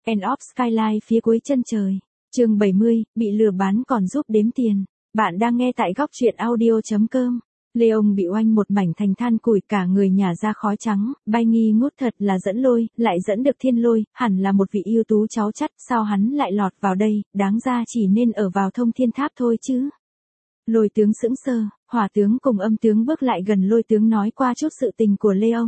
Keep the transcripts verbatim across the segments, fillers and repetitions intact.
End of Skyline phía cuối chân trời. Chương bảy mươi, bị lừa bán còn giúp đếm tiền. Bạn đang nghe tại góc truyện audio chấm com. Leon bị oanh một mảnh thành than củi, cả người nhả ra khói trắng, bay nghi ngút, thật là dẫn lôi, lại dẫn được thiên lôi, hẳn là một vị ưu tú cháu chắt, sao hắn lại lọt vào đây, đáng ra chỉ nên ở vào thông thiên tháp thôi chứ. Lôi tướng sững sờ, hỏa tướng cùng âm tướng bước lại gần lôi tướng nói qua chút sự tình của Leon.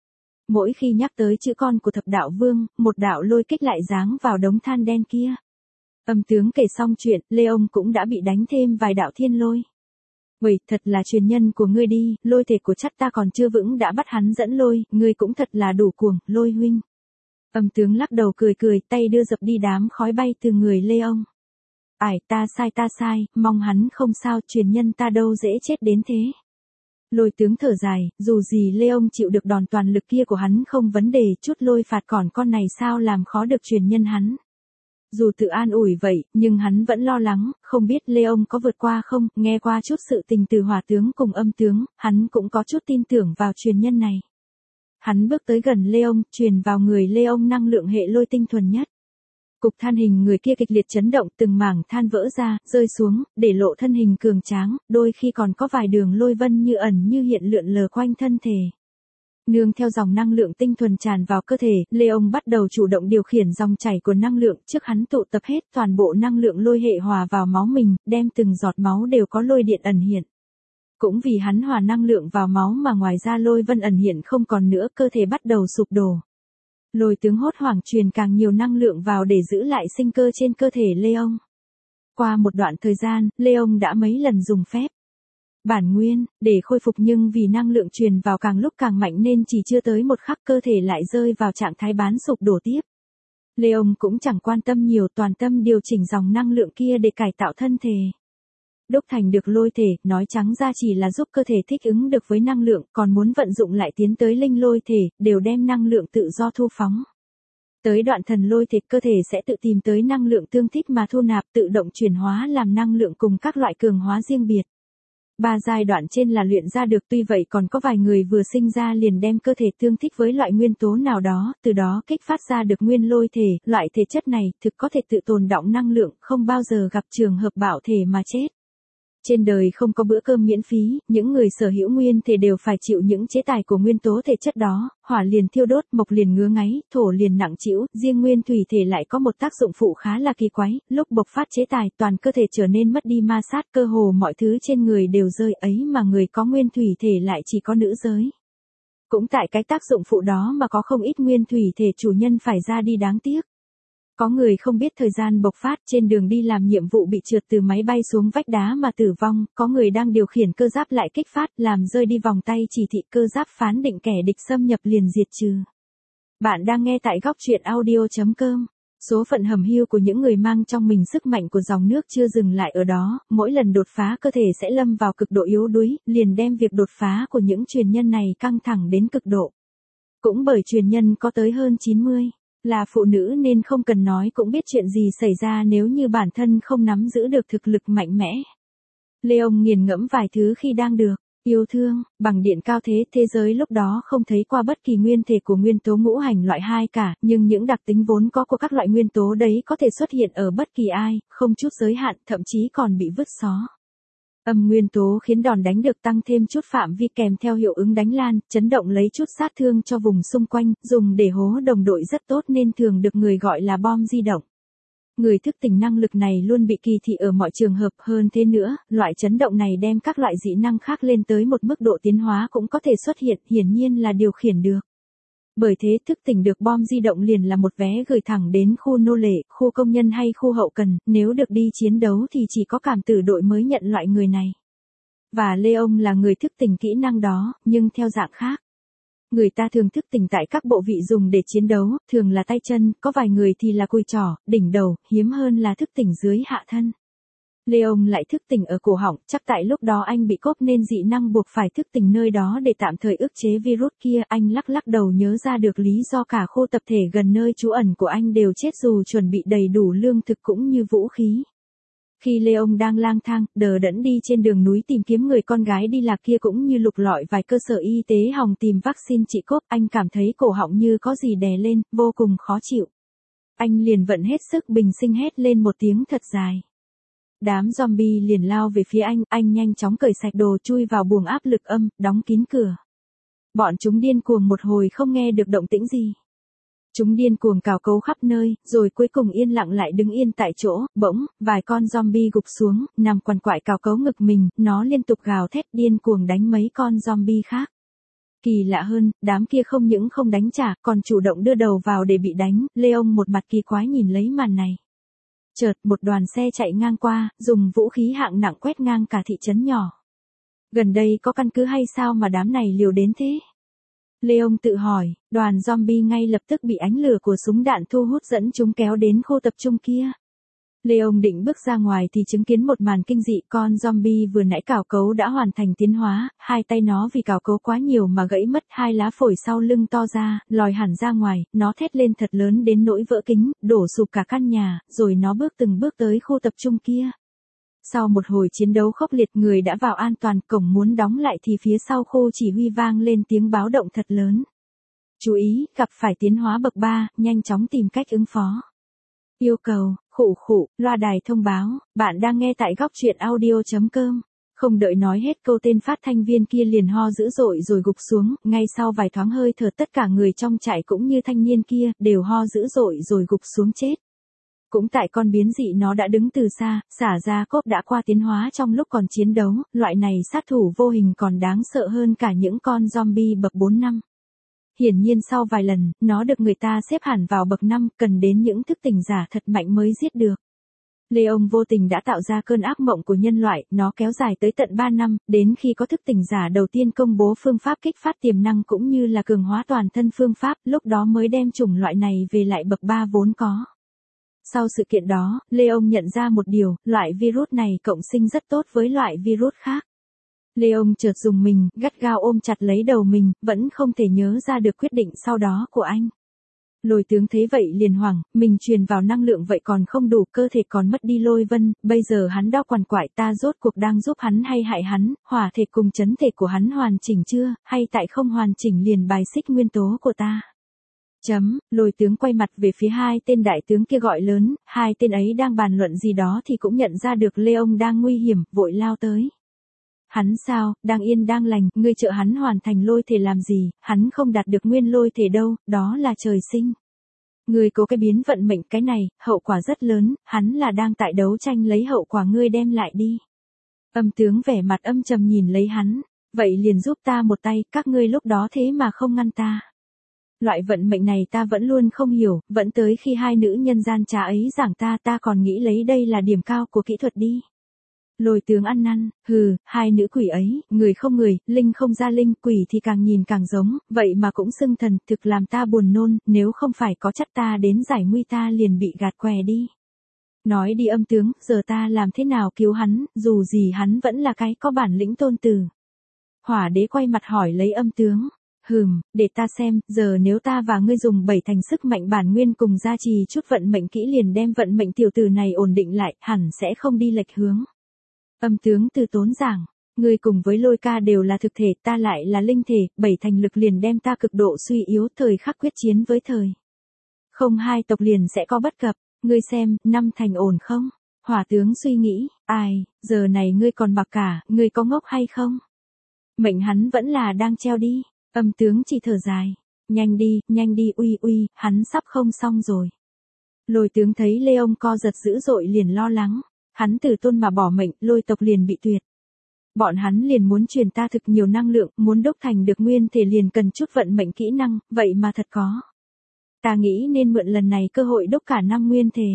Mỗi khi nhắc tới chữ con của thập đạo vương, một đạo lôi kích lại giáng vào đống than đen kia. Âm tướng kể xong chuyện, Leon cũng đã bị đánh thêm vài đạo thiên lôi. Vậy, thật là truyền nhân của ngươi đi, lôi thể của chắc ta còn chưa vững đã bắt hắn dẫn lôi, ngươi cũng thật là đủ cuồng, lôi huynh. Âm tướng lắc đầu cười cười, tay đưa dập đi đám khói bay từ người Leon. Ải, ta sai ta sai, mong hắn không sao, truyền nhân ta đâu dễ chết đến thế. Lôi tướng thở dài, dù gì Leon chịu được đòn toàn lực kia của hắn không vấn đề, chút lôi phạt còn con này sao làm khó được truyền nhân hắn. Dù tự an ủi vậy, nhưng hắn vẫn lo lắng, không biết Leon có vượt qua không, nghe qua chút sự tình từ hỏa tướng cùng âm tướng, hắn cũng có chút tin tưởng vào truyền nhân này. Hắn bước tới gần Leon, truyền vào người Leon năng lượng hệ lôi tinh thuần nhất. Cục than hình người kia kịch liệt chấn động, từng mảng than vỡ ra, rơi xuống, để lộ thân hình cường tráng, đôi khi còn có vài đường lôi vân như ẩn như hiện lượn lờ quanh thân thể. Nương theo dòng năng lượng tinh thuần tràn vào cơ thể, Leon bắt đầu chủ động điều khiển dòng chảy của năng lượng, trước hắn tụ tập hết toàn bộ năng lượng lôi hệ hòa vào máu mình, đem từng giọt máu đều có lôi điện ẩn hiện. Cũng vì hắn hòa năng lượng vào máu mà ngoài ra lôi vân ẩn hiện không còn nữa, cơ thể bắt đầu sụp đổ. Lôi tướng hốt hoảng truyền càng nhiều năng lượng vào để giữ lại sinh cơ trên cơ thể Leon. Qua một đoạn thời gian, Leon đã mấy lần dùng phép bản nguyên, để khôi phục, nhưng vì năng lượng truyền vào càng lúc càng mạnh nên chỉ chưa tới một khắc cơ thể lại rơi vào trạng thái bán sụp đổ tiếp. Leon cũng chẳng quan tâm nhiều, toàn tâm điều chỉnh dòng năng lượng kia để cải tạo thân thể. Đúc thành được lôi thể, nói trắng ra chỉ là giúp cơ thể thích ứng được với năng lượng, còn muốn vận dụng lại tiến tới linh lôi thể, đều đem năng lượng tự do thu phóng. Tới đoạn thần lôi thể, cơ thể sẽ tự tìm tới năng lượng tương thích mà thu nạp, tự động chuyển hóa làm năng lượng cùng các loại cường hóa riêng biệt. Ba giai đoạn trên là luyện ra được, tuy vậy còn có vài người vừa sinh ra liền đem cơ thể tương thích với loại nguyên tố nào đó, từ đó kích phát ra được nguyên lôi thể, loại thể chất này thực có thể tự tồn đọng năng lượng, không bao giờ gặp trường hợp bạo thể mà chết. Trên đời không có bữa cơm miễn phí, những người sở hữu nguyên thể đều phải chịu những chế tài của nguyên tố thể chất đó, hỏa liền thiêu đốt, mộc liền ngứa ngáy, thổ liền nặng trĩu, riêng nguyên thủy thể lại có một tác dụng phụ khá là kỳ quái, lúc bộc phát chế tài toàn cơ thể trở nên mất đi ma sát, cơ hồ mọi thứ trên người đều rơi, ấy mà người có nguyên thủy thể lại chỉ có nữ giới. Cũng tại cái tác dụng phụ đó mà có không ít nguyên thủy thể chủ nhân phải ra đi đáng tiếc. Có người không biết thời gian bộc phát, trên đường đi làm nhiệm vụ bị trượt từ máy bay xuống vách đá mà tử vong, có người đang điều khiển cơ giáp lại kích phát, làm rơi đi vòng tay chỉ thị, cơ giáp phán định kẻ địch xâm nhập liền diệt trừ. Bạn đang nghe tại góc truyện audio chấm com. Số phận hầm hưu của những người mang trong mình sức mạnh của dòng nước chưa dừng lại ở đó, mỗi lần đột phá cơ thể sẽ lâm vào cực độ yếu đuối, liền đem việc đột phá của những truyền nhân này căng thẳng đến cực độ. Cũng bởi truyền nhân có tới hơn chín mươi. Là phụ nữ nên không cần nói cũng biết chuyện gì xảy ra nếu như bản thân không nắm giữ được thực lực mạnh mẽ. Leon nghiền ngẫm vài thứ khi đang được yêu thương, bằng điện cao thế, thế giới lúc đó không thấy qua bất kỳ nguyên thể của nguyên tố ngũ hành loại hai cả, nhưng những đặc tính vốn có của các loại nguyên tố đấy có thể xuất hiện ở bất kỳ ai, không chút giới hạn, thậm chí còn bị vứt xó. Âm nguyên tố khiến đòn đánh được tăng thêm chút phạm vi kèm theo hiệu ứng đánh lan, chấn động lấy chút sát thương cho vùng xung quanh, dùng để hố đồng đội rất tốt nên thường được người gọi là bom di động. Người thức tỉnh năng lực này luôn bị kỳ thị ở mọi trường hợp, hơn thế nữa, loại chấn động này đem các loại dị năng khác lên tới một mức độ tiến hóa cũng có thể xuất hiện, hiển nhiên là điều khiển được. Bởi thế thức tỉnh được bom di động liền là một vé gửi thẳng đến khu nô lệ, khu công nhân hay khu hậu cần, nếu được đi chiến đấu thì chỉ có cảm tử đội mới nhận loại người này. Và Leon là người thức tỉnh kỹ năng đó, nhưng theo dạng khác. Người ta thường thức tỉnh tại các bộ vị dùng để chiến đấu, thường là tay chân, có vài người thì là cùi trỏ, đỉnh đầu, hiếm hơn là thức tỉnh dưới hạ thân. Leon lại thức tỉnh ở cổ họng, chắc tại lúc đó anh bị cốp nên dị năng buộc phải thức tỉnh nơi đó để tạm thời ức chế virus kia. Anh lắc lắc đầu nhớ ra được lý do cả khu tập thể gần nơi trú ẩn của anh đều chết dù chuẩn bị đầy đủ lương thực cũng như vũ khí. Khi Leon đang lang thang, đờ đẫn đi trên đường núi tìm kiếm người con gái đi lạc kia cũng như lục lọi vài cơ sở y tế hòng tìm vaccine trị cốp, anh cảm thấy cổ họng như có gì đè lên, vô cùng khó chịu. Anh liền vận hết sức bình sinh hét lên một tiếng thật dài. Đám zombie liền lao về phía anh, anh nhanh chóng cởi sạch đồ chui vào buồng áp lực âm, đóng kín cửa. Bọn chúng điên cuồng một hồi không nghe được động tĩnh gì. Chúng điên cuồng cào cấu khắp nơi, rồi cuối cùng yên lặng lại đứng yên tại chỗ, bỗng, vài con zombie gục xuống, nằm quằn quại cào cấu ngực mình, nó liên tục gào thét điên cuồng đánh mấy con zombie khác. Kỳ lạ hơn, đám kia không những không đánh trả, còn chủ động đưa đầu vào để bị đánh, Leon một mặt kỳ quái nhìn lấy màn này. Chợt, một đoàn xe chạy ngang qua, dùng vũ khí hạng nặng quét ngang cả thị trấn nhỏ. Gần đây có căn cứ hay sao mà đám này liều đến thế? Leon tự hỏi, đoàn zombie ngay lập tức bị ánh lửa của súng đạn thu hút dẫn chúng kéo đến khu tập trung kia. Leon định bước ra ngoài thì chứng kiến một màn kinh dị, con zombie vừa nãy cào cấu đã hoàn thành tiến hóa, hai tay nó vì cào cấu quá nhiều mà gãy mất, hai lá phổi sau lưng to ra, lòi hẳn ra ngoài, nó thét lên thật lớn đến nỗi vỡ kính, đổ sụp cả căn nhà, rồi nó bước từng bước tới khu tập trung kia. Sau một hồi chiến đấu khốc liệt, người đã vào an toàn, cổng muốn đóng lại thì phía sau khu chỉ huy vang lên tiếng báo động thật lớn. Chú ý, gặp phải tiến hóa bậc ba, nhanh chóng tìm cách ứng phó. Yêu cầu, khụ khụ, loa đài thông báo, bạn đang nghe tại góc truyện audio chấm com. Không đợi nói hết câu, tên phát thanh viên kia liền ho dữ dội rồi gục xuống, ngay sau vài thoáng hơi thở tất cả người trong trại cũng như thanh niên kia, đều ho dữ dội rồi gục xuống chết. Cũng tại con biến dị nó đã đứng từ xa, xả ra cốp đã qua tiến hóa trong lúc còn chiến đấu, loại này sát thủ vô hình còn đáng sợ hơn cả những con zombie bậc bốn năm. Hiển nhiên sau vài lần, nó được người ta xếp hẳn vào bậc năm, cần đến những thức tỉnh giả thật mạnh mới giết được. Leon vô tình đã tạo ra cơn ác mộng của nhân loại, nó kéo dài tới tận ba năm, đến khi có thức tỉnh giả đầu tiên công bố phương pháp kích phát tiềm năng cũng như là cường hóa toàn thân phương pháp, lúc đó mới đem chủng loại này về lại bậc ba vốn có. Sau sự kiện đó, Leon nhận ra một điều, loại virus này cộng sinh rất tốt với loại virus khác. Leon chợt dùng mình, gắt gao ôm chặt lấy đầu mình, vẫn không thể nhớ ra được quyết định sau đó của anh. Lôi tướng thấy vậy liền hoảng, mình truyền vào năng lượng vậy còn không đủ, cơ thể còn mất đi lôi vân, bây giờ hắn đau quằn quại, ta rốt cuộc đang giúp hắn hay hại hắn, hỏa thể cùng chấn thể của hắn hoàn chỉnh chưa, hay tại không hoàn chỉnh liền bài xích nguyên tố của ta. Chấm, lôi tướng quay mặt về phía hai tên đại tướng kia gọi lớn, hai tên ấy đang bàn luận gì đó thì cũng nhận ra được Leon đang nguy hiểm, vội lao tới. Hắn sao, đang yên đang lành, ngươi trợ hắn hoàn thành lôi thể làm gì, hắn không đạt được nguyên lôi thể đâu, đó là trời sinh. Ngươi cố cái biến vận mệnh cái này, hậu quả rất lớn, hắn là đang tại đấu tranh lấy hậu quả, ngươi đem lại đi. Âm tướng vẻ mặt âm trầm nhìn lấy hắn, vậy liền giúp ta một tay, các ngươi lúc đó thế mà không ngăn ta. Loại vận mệnh này ta vẫn luôn không hiểu, vẫn tới khi hai nữ nhân gian trá ấy giảng ta ta còn nghĩ lấy đây là điểm cao của kỹ thuật đi. Lôi tướng ăn năn, hừ, hai nữ quỷ ấy, người không người, linh không ra linh, quỷ thì càng nhìn càng giống, vậy mà cũng xưng thần, thực làm ta buồn nôn, nếu không phải có chắc ta đến giải nguy ta liền bị gạt què đi. Nói đi âm tướng, giờ ta làm thế nào cứu hắn, dù gì hắn vẫn là cái có bản lĩnh tôn tử. Hỏa đế quay mặt hỏi lấy âm tướng. Hừm, để ta xem, giờ nếu ta và ngươi dùng bảy thành sức mạnh bản nguyên cùng gia trì chút vận mệnh kỹ liền đem vận mệnh tiểu tử này ổn định lại, hẳn sẽ không đi lệch hướng. Âm tướng từ tốn giảng, ngươi cùng với lôi ca đều là thực thể, ta lại là linh thể, bảy thành lực liền đem ta cực độ suy yếu, thời khắc quyết chiến với thời. Không hai tộc liền sẽ có bất cập, ngươi xem, năm thành ổn không? Hỏa tướng suy nghĩ, ai, giờ này ngươi còn mặc cả, ngươi có ngốc hay không? Mệnh hắn vẫn là đang treo đi. Âm tướng chỉ thở dài. Nhanh đi, nhanh đi, uy uy, hắn sắp không xong rồi. Lôi tướng thấy Leon co giật dữ dội liền lo lắng. Hắn từ tôn mà bỏ mệnh, lôi tộc liền bị tuyệt. Bọn hắn liền muốn truyền ta thực nhiều năng lượng, muốn đúc thành được nguyên thể liền cần chút vận mệnh kỹ năng, vậy mà thật có. Ta nghĩ nên mượn lần này cơ hội đúc cả năm nguyên thể.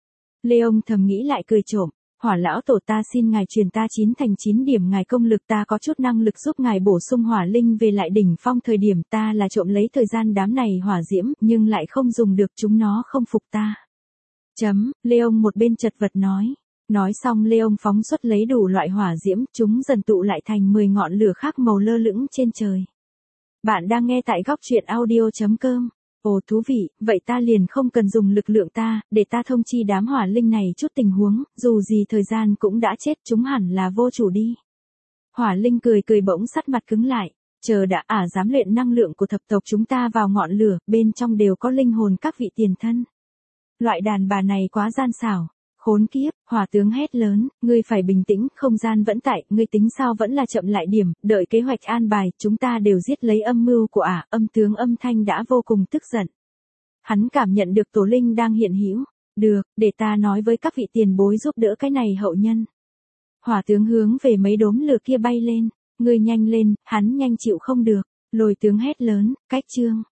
Leon thầm nghĩ lại cười trộm. Hỏa lão tổ ta xin ngài truyền ta chín thành chín điểm ngài công lực, ta có chút năng lực giúp ngài bổ sung hỏa linh về lại đỉnh phong, thời điểm ta là trộm lấy thời gian đám này hỏa diễm, nhưng lại không dùng được, chúng nó không phục ta. Chấm, Leon một bên chật vật nói. Nói xong Leon phóng xuất lấy đủ loại hỏa diễm, chúng dần tụ lại thành mười ngọn lửa khác màu lơ lửng trên trời. Bạn đang nghe tại góc truyện audio chấm com. Ồ thú vị, vậy ta liền không cần dùng lực lượng ta, để ta thông chi đám hỏa linh này chút tình huống, dù gì thời gian cũng đã chết, chúng hẳn là vô chủ đi. Hỏa linh cười cười bỗng sắt mặt cứng lại, chờ đã, ả à, dám luyện năng lượng của thập tộc chúng ta vào ngọn lửa, bên trong đều có linh hồn các vị tiền thân. Loại đàn bà này quá gian xảo. Khốn kiếp, hỏa tướng hét lớn, ngươi phải bình tĩnh, không gian vẫn tại, ngươi tính sao vẫn là chậm lại điểm, đợi kế hoạch an bài, chúng ta đều giết lấy âm mưu của ả, âm tướng âm thanh đã vô cùng tức giận. Hắn cảm nhận được tổ linh đang hiện hữu. Được, để ta nói với các vị tiền bối giúp đỡ cái này hậu nhân. Hỏa tướng hướng về mấy đốm lửa kia bay lên, ngươi nhanh lên, hắn nhanh chịu không được. Lôi tướng hét lớn, cách chương.